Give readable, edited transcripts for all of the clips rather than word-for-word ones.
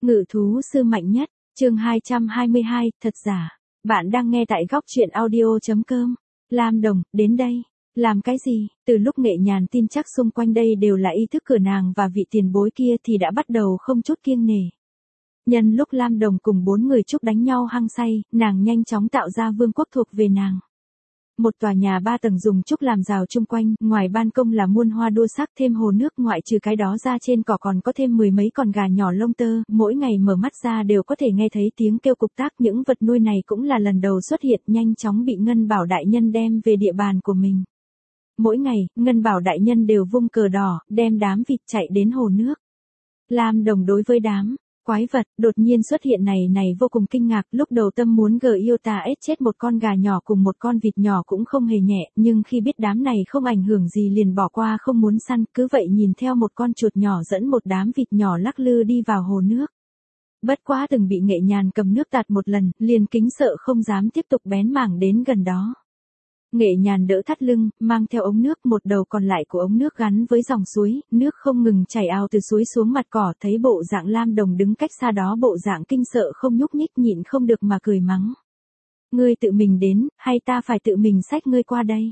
Ngự thú sư mạnh nhất, chương 222, thật giả. Bạn đang nghe tại góc truyện audio.com. Lam Đồng, đến đây. Làm cái gì? Từ lúc Nghệ Nhàn tin chắc xung quanh đây đều là ý thức cửa nàng và vị tiền bối kia thì đã bắt đầu không chút kiêng nể. Nhân lúc Lam Đồng cùng 4 người trúc đánh nhau hăng say, nàng nhanh chóng tạo ra vương quốc thuộc về nàng. Một tòa nhà 3 tầng dùng trúc làm rào chung quanh, ngoài ban công là muôn hoa đua sắc, thêm hồ nước, ngoại trừ cái đó ra trên cỏ còn có thêm 10 mấy con gà nhỏ lông tơ, mỗi ngày mở mắt ra đều có thể nghe thấy tiếng kêu cục tác. Những vật nuôi này cũng là lần đầu xuất hiện, nhanh chóng bị Ngân Bảo đại nhân đem về địa bàn của mình. Mỗi ngày, Ngân Bảo đại nhân đều vung cờ đỏ, đem đám vịt chạy đến hồ nước. Lam Đồng đối với đám quái vật đột nhiên xuất hiện này vô cùng kinh ngạc, lúc đầu tâm muốn yêu ta ết chết một con gà nhỏ cùng một con vịt nhỏ cũng không hề nhẹ, nhưng khi biết đám này không ảnh hưởng gì liền bỏ qua không muốn săn, cứ vậy nhìn theo một con chuột nhỏ dẫn một đám vịt nhỏ lắc lư đi vào hồ nước. Bất quá từng bị Nghệ Nhàn cầm nước tạt một lần, liền kính sợ không dám tiếp tục bén mảng đến gần đó. Nghệ Nhàn đỡ thắt lưng, mang theo ống nước, một đầu còn lại của ống nước gắn với dòng suối, nước không ngừng chảy ào từ suối xuống mặt cỏ. Thấy bộ dạng Lam Đồng đứng cách xa đó bộ dạng kinh sợ không nhúc nhích, nhịn không được mà cười mắng. Ngươi tự mình đến, hay ta phải tự mình xách ngươi qua đây?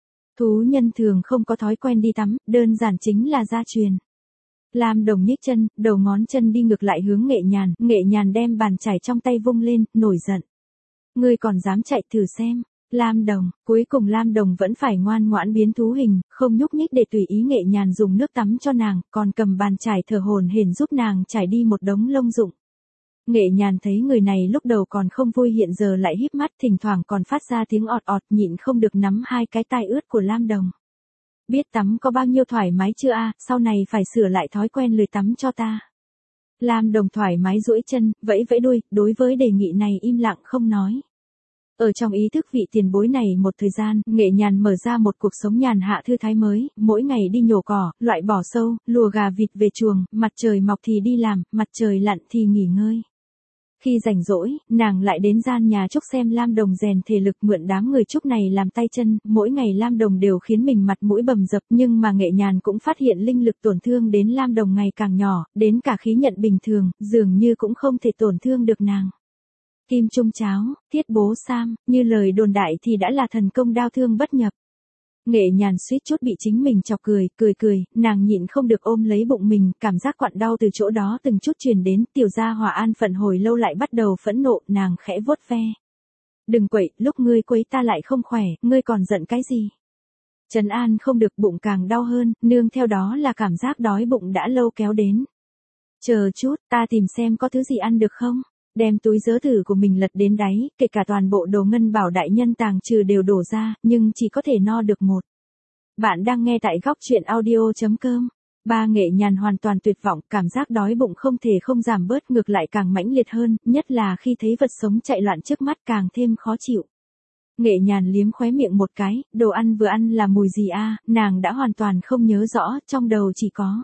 Thú nhân thường không có thói quen đi tắm, đơn giản chính là gia truyền. Lam Đồng nhích chân, đầu ngón chân đi ngược lại hướng Nghệ Nhàn đem bàn chải trong tay vung lên, nổi giận. Ngươi còn dám chạy thử xem. Lam Đồng, cuối cùng Lam Đồng vẫn phải ngoan ngoãn biến thú hình, không nhúc nhích để tùy ý Nghệ Nhàn dùng nước tắm cho nàng, còn cầm bàn chải thở hổn hển giúp nàng chải đi một đống lông rụng. Nghệ Nhàn thấy người này lúc đầu còn không vui, hiện giờ lại híp mắt, thỉnh thoảng còn phát ra tiếng ọt ọt, nhịn không được nắm hai cái tai ướt của Lam Đồng. Biết tắm có bao nhiêu thoải mái chưa a, sau này phải sửa lại thói quen lười tắm cho ta. Lam Đồng thoải mái duỗi chân, vẫy vẫy đuôi, đối với đề nghị này im lặng không nói. Ở trong ý thức vị tiền bối này một thời gian, Nghệ Nhàn mở ra một cuộc sống nhàn hạ thư thái mới, mỗi ngày đi nhổ cỏ, loại bỏ sâu, lùa gà vịt về chuồng, mặt trời mọc thì đi làm, mặt trời lặn thì nghỉ ngơi. Khi rảnh rỗi, nàng lại đến gian nhà trúc xem Lam Đồng rèn thể lực, mượn đám người trúc này làm tay chân, mỗi ngày Lam Đồng đều khiến mình mặt mũi bầm dập, nhưng mà Nghệ Nhàn cũng phát hiện linh lực tổn thương đến Lam Đồng ngày càng nhỏ, đến cả khí nhận bình thường, dường như cũng không thể tổn thương được nàng. Kim Trung Cháo, Thiết Bố Sam, như lời đồn đại thì đã là thần công đao thương bất nhập. Nghệ Nhàn suýt chút bị chính mình chọc cười, nàng nhịn không được ôm lấy bụng mình, cảm giác quặn đau từ chỗ đó từng chút truyền đến. Tiểu Gia Hỏa an phận hồi lâu lại bắt đầu phẫn nộ, nàng khẽ vuốt ve. Đừng quậy, lúc ngươi quấy ta lại không khỏe, ngươi còn giận cái gì? Trấn an không được, bụng càng đau hơn, nương theo đó là cảm giác đói bụng đã lâu kéo đến. Chờ chút, ta tìm xem có thứ gì ăn được không? Đem túi giớ thử của mình lật đến đáy, kể cả toàn bộ đồ Ngân Bảo đại nhân tàng trừ đều đổ ra, nhưng chỉ có thể no được một. Bạn đang nghe tại góc truyện audio.com. Nghệ Nhàn hoàn toàn tuyệt vọng, cảm giác đói bụng không thể không giảm bớt, ngược lại càng mãnh liệt hơn, nhất là khi thấy vật sống chạy loạn trước mắt càng thêm khó chịu. Nghệ Nhàn liếm khóe miệng một cái, đồ ăn vừa ăn là mùi gì a, nàng đã hoàn toàn không nhớ rõ, trong đầu chỉ có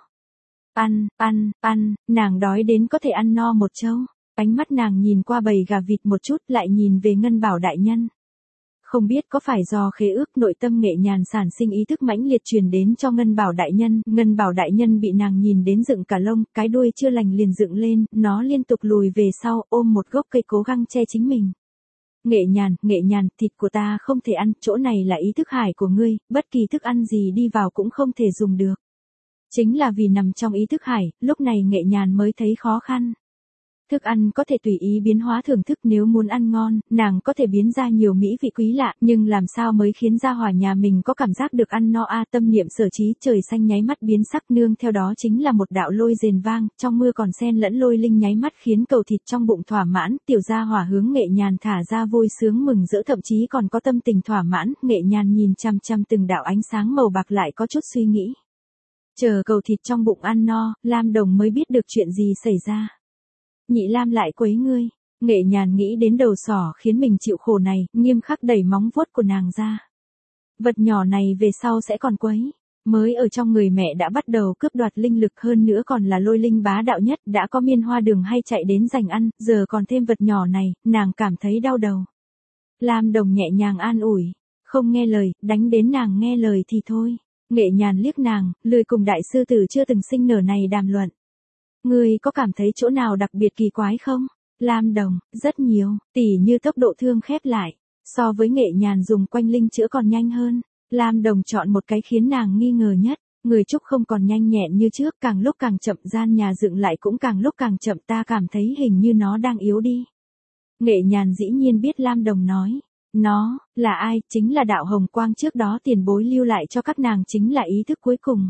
ăn, nàng đói đến có thể ăn no một châu. Ánh mắt nàng nhìn qua bầy gà vịt một chút, lại nhìn về Ngân Bảo đại nhân. Không biết có phải do khế ước, nội tâm Nghệ Nhàn sản sinh ý thức mãnh liệt truyền đến cho Ngân Bảo đại nhân. Ngân Bảo đại nhân bị nàng nhìn đến dựng cả lông, cái đuôi chưa lành liền dựng lên, nó liên tục lùi về sau, ôm một gốc cây cố gắng che chính mình. Nghệ Nhàn, thịt của ta không thể ăn, chỗ này là ý thức hải của ngươi, bất kỳ thức ăn gì đi vào cũng không thể dùng được. Chính là vì nằm trong ý thức hải, lúc này Nghệ Nhàn mới thấy khó khăn. Thức ăn có thể tùy ý biến hóa thưởng thức, nếu muốn ăn ngon, nàng có thể biến ra nhiều mỹ vị quý lạ, nhưng làm sao mới khiến Gia Hỏa nhà mình có cảm giác được ăn no a, tâm niệm sở trí, trời xanh nháy mắt biến sắc, nương theo đó chính là một đạo lôi rền vang, trong mưa còn xen lẫn lôi linh nháy mắt khiến cầu thịt trong bụng thỏa mãn, Tiểu Gia Hỏa hướng Nghệ Nhàn thả ra vui sướng mừng rỡ, thậm chí còn có tâm tình thỏa mãn. Nghệ Nhàn nhìn chăm chăm từng đạo ánh sáng màu bạc lại có chút suy nghĩ. Chờ cầu thịt trong bụng ăn no, Lam Đồng mới biết được chuyện gì xảy ra. Nhị Lam lại quấy ngươi. Nghệ Nhàn nghĩ đến đầu sỏ khiến mình chịu khổ này, nghiêm khắc đẩy móng vuốt của nàng ra. Vật nhỏ này về sau sẽ còn quấy. Mới ở trong người mẹ đã bắt đầu cướp đoạt linh lực, hơn nữa còn là lôi linh bá đạo nhất, đã có miên hoa đường hay chạy đến giành ăn, giờ còn thêm vật nhỏ này, nàng cảm thấy đau đầu. Lam Đồng nhẹ nhàng an ủi, không nghe lời, đánh đến nàng nghe lời thì thôi. Nghệ Nhàn liếc nàng, lười cùng đại sư tử chưa từng sinh nở này đàm luận. Ngươi có cảm thấy chỗ nào đặc biệt kỳ quái không? Lam Đồng, rất nhiều, tỉ như tốc độ thương khép lại. So với Nghệ Nhàn dùng quanh linh chữa còn nhanh hơn. Lam Đồng chọn một cái khiến nàng nghi ngờ nhất. Người Trúc không còn nhanh nhẹn như trước, càng lúc càng chậm, gian nhà dựng lại cũng càng lúc càng chậm, ta cảm thấy hình như nó đang yếu đi. Nghệ Nhàn dĩ nhiên biết Lam Đồng nói. Nó, là ai? Chính là đạo hồng quang trước đó tiền bối lưu lại cho các nàng, chính là ý thức cuối cùng.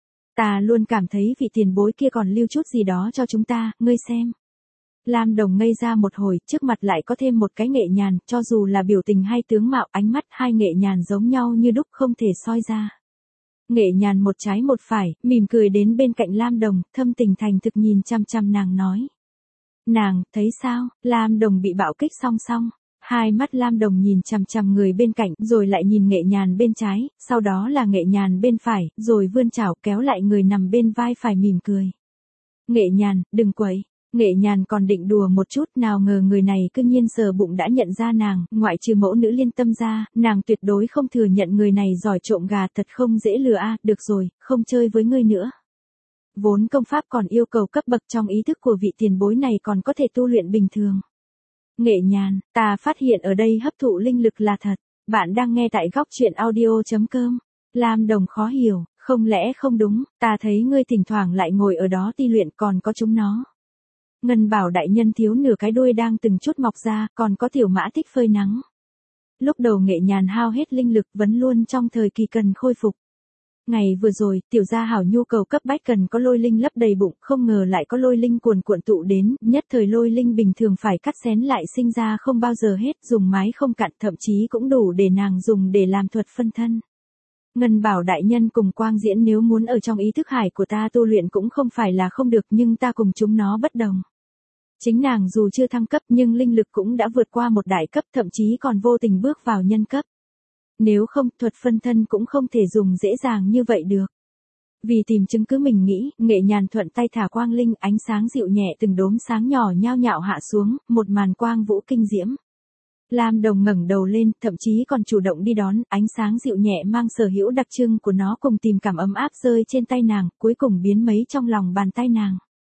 Ta luôn cảm thấy vị tiền bối kia còn lưu chút gì đó cho chúng ta, ngươi xem. Lam Đồng ngây ra một hồi, trước mặt lại có thêm một cái Nghệ Nhàn, cho dù là biểu tình hay tướng mạo, ánh mắt hai Nghệ Nhàn giống nhau như đúc, không thể soi ra. Nghệ Nhàn một trái một phải, mỉm cười đến bên cạnh Lam Đồng, thâm tình thành thực nhìn chăm chăm nàng nói. Nàng, thấy sao? Lam Đồng bị bạo kích song song. Hai mắt Lam Đồng nhìn chằm chằm người bên cạnh, rồi lại nhìn Nghệ Nhàn bên trái, sau đó là Nghệ Nhàn bên phải, rồi vươn chảo kéo lại người nằm bên vai phải mỉm cười. Nghệ Nhàn, đừng quậy. Nghệ Nhàn còn định đùa một chút, nào ngờ người này cứ nhiên sờ bụng đã nhận ra nàng, ngoại trừ mẫu nữ Liên Tâm ra, nàng tuyệt đối không thừa nhận người này giỏi trộm gà, thật không dễ lừa a. Được rồi, không chơi với ngươi nữa. Vốn công pháp còn yêu cầu cấp bậc, trong ý thức của vị tiền bối này còn có thể tu luyện bình thường. Nghệ Nhàn, ta phát hiện ở đây hấp thụ linh lực là thật. Bạn đang nghe tại góc truyện audio.com. Lam Đồng khó hiểu, không lẽ không đúng, ta thấy ngươi thỉnh thoảng lại ngồi ở đó ti luyện, còn có chúng nó. Ngân Bảo đại nhân thiếu nửa cái đuôi đang từng chút mọc ra, còn có tiểu mã thích phơi nắng. Lúc đầu Nghệ Nhàn hao hết linh lực, vẫn luôn trong thời kỳ cần khôi phục. Ngày vừa rồi, tiểu gia hảo nhu cầu cấp bách cần có lôi linh lấp đầy bụng, không ngờ lại có lôi linh cuồn cuộn tụ đến, nhất thời lôi linh bình thường phải cắt xén lại sinh ra không bao giờ hết, dùng mái không cạn, thậm chí cũng đủ để nàng dùng để làm thuật phân thân. Ngân Bảo đại nhân cùng Quang Diễn nếu muốn ở trong ý thức hải của ta tu luyện cũng không phải là không được, nhưng ta cùng chúng nó bất đồng. Chính nàng dù chưa thăng cấp nhưng linh lực cũng đã vượt qua một đại cấp, thậm chí còn vô tình bước vào nhân cấp. Nếu không, thuật phân thân cũng không thể dùng dễ dàng như vậy được. Vì tìm chứng cứ mình nghĩ, Nghệ Nhàn thuận tay thả quang linh, ánh sáng dịu nhẹ từng đốm sáng nhỏ nhao nhạo hạ xuống, một màn quang vũ kinh diễm. Lam Đồng ngẩng đầu lên, thậm chí còn chủ động đi đón, ánh sáng dịu nhẹ mang sở hữu đặc trưng của nó cùng tìm cảm ấm áp rơi trên tay nàng, cuối cùng biến mấy trong lòng bàn tay nàng.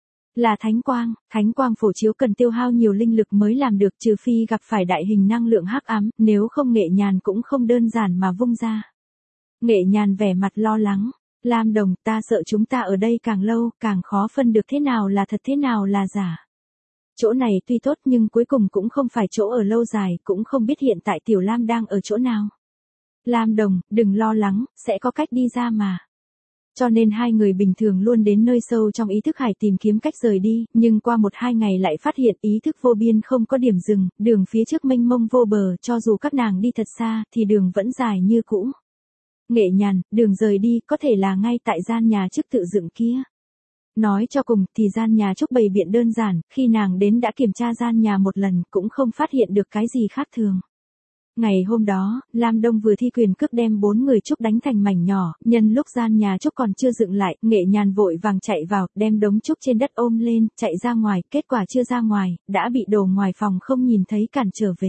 Là thánh quang phổ chiếu cần tiêu hao nhiều linh lực mới làm được, trừ phi gặp phải đại hình năng lượng hắc ám, nếu không Nghệ Nhàn cũng không đơn giản mà vung ra. Nghệ Nhàn vẻ mặt lo lắng, Lam Đồng, ta sợ chúng ta ở đây càng lâu, càng khó phân được thế nào là thật thế nào là giả. Chỗ này tuy tốt nhưng cuối cùng cũng không phải chỗ ở lâu dài, cũng không biết hiện tại Tiểu Lam đang ở chỗ nào. Lam Đồng, đừng lo lắng, sẽ có cách đi ra mà. Cho nên hai người bình thường luôn đến nơi sâu trong ý thức hải tìm kiếm cách rời đi, nhưng qua 1-2 ngày lại phát hiện ý thức vô biên không có điểm dừng, đường phía trước mênh mông vô bờ, cho dù các nàng đi thật xa thì đường vẫn dài như cũ. Nghệ Nhàn, đường rời đi có thể là ngay tại gian nhà trước tự dựng kia. Nói cho cùng thì gian nhà Trúc bày biện đơn giản, khi nàng đến đã kiểm tra gian nhà một lần cũng không phát hiện được cái gì khác thường. Ngày hôm đó, Lam Đông vừa thi quyền cước đem 4 người Trúc đánh thành mảnh nhỏ, nhân lúc gian nhà Trúc còn chưa dựng lại, Nghệ Nhàn vội vàng chạy vào, đem đống Trúc trên đất ôm lên, chạy ra ngoài, kết quả chưa ra ngoài, đã bị đồ ngoài phòng không nhìn thấy cản trở về.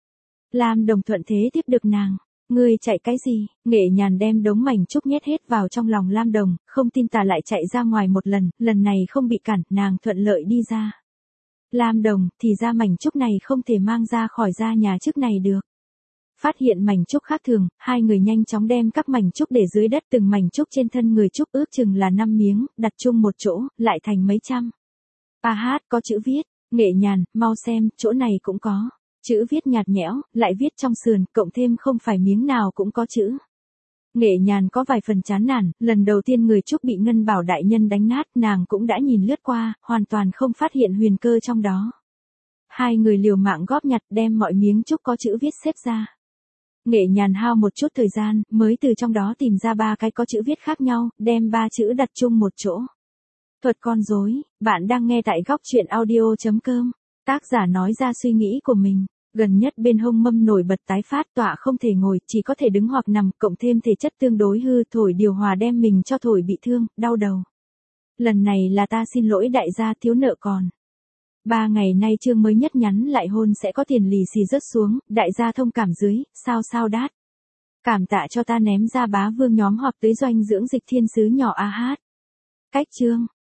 Lam Đồng thuận thế tiếp được nàng. Ngươi chạy cái gì? Nghệ Nhàn đem đống mảnh Trúc nhét hết vào trong lòng Lam Đồng, không tin tà lại chạy ra ngoài một lần này không bị cản, nàng thuận lợi đi ra. Lam Đồng, thì ra mảnh Trúc này không thể mang ra khỏi gia nhà trước này được. Phát hiện mảnh Trúc khác thường, hai người nhanh chóng đem các mảnh Trúc để dưới đất, từng mảnh Trúc trên thân người Trúc ước chừng là 5 miếng, đặt chung một chỗ, lại thành mấy trăm. Hát, có chữ viết. Nghệ Nhàn, mau xem, chỗ này cũng có. Chữ viết nhạt nhẽo, lại viết trong sườn, cộng thêm không phải miếng nào cũng có chữ. Nghệ Nhàn có vài phần chán nản, lần đầu tiên người Trúc bị Ngân Bảo đại nhân đánh nát, nàng cũng đã nhìn lướt qua, hoàn toàn không phát hiện huyền cơ trong đó. Hai người liều mạng góp nhặt đem mọi miếng Trúc có chữ viết xếp ra. Nghệ Nhàn hao một chút thời gian, mới từ trong đó tìm ra 3 cái có chữ viết khác nhau, đem 3 chữ đặt chung một chỗ. Thuật con rối, bạn đang nghe tại góc truyện audio.com. Tác giả nói ra suy nghĩ của mình. Gần nhất bên hông mâm nổi bật tái phát, tọa không thể ngồi, chỉ có thể đứng hoặc nằm, cộng thêm thể chất tương đối hư, thổi điều hòa đem mình cho thổi bị thương, đau đầu. Lần này là ta xin lỗi đại gia, thiếu nợ còn. 3 ngày nay chương mới nhất nhắn lại hôn sẽ có tiền lì xì rớt xuống, đại gia thông cảm dưới, sao đát. Cảm tạ cho ta ném ra bá vương nhóm hoặc tới doanh dưỡng dịch thiên sứ nhỏ hát. Cách chương.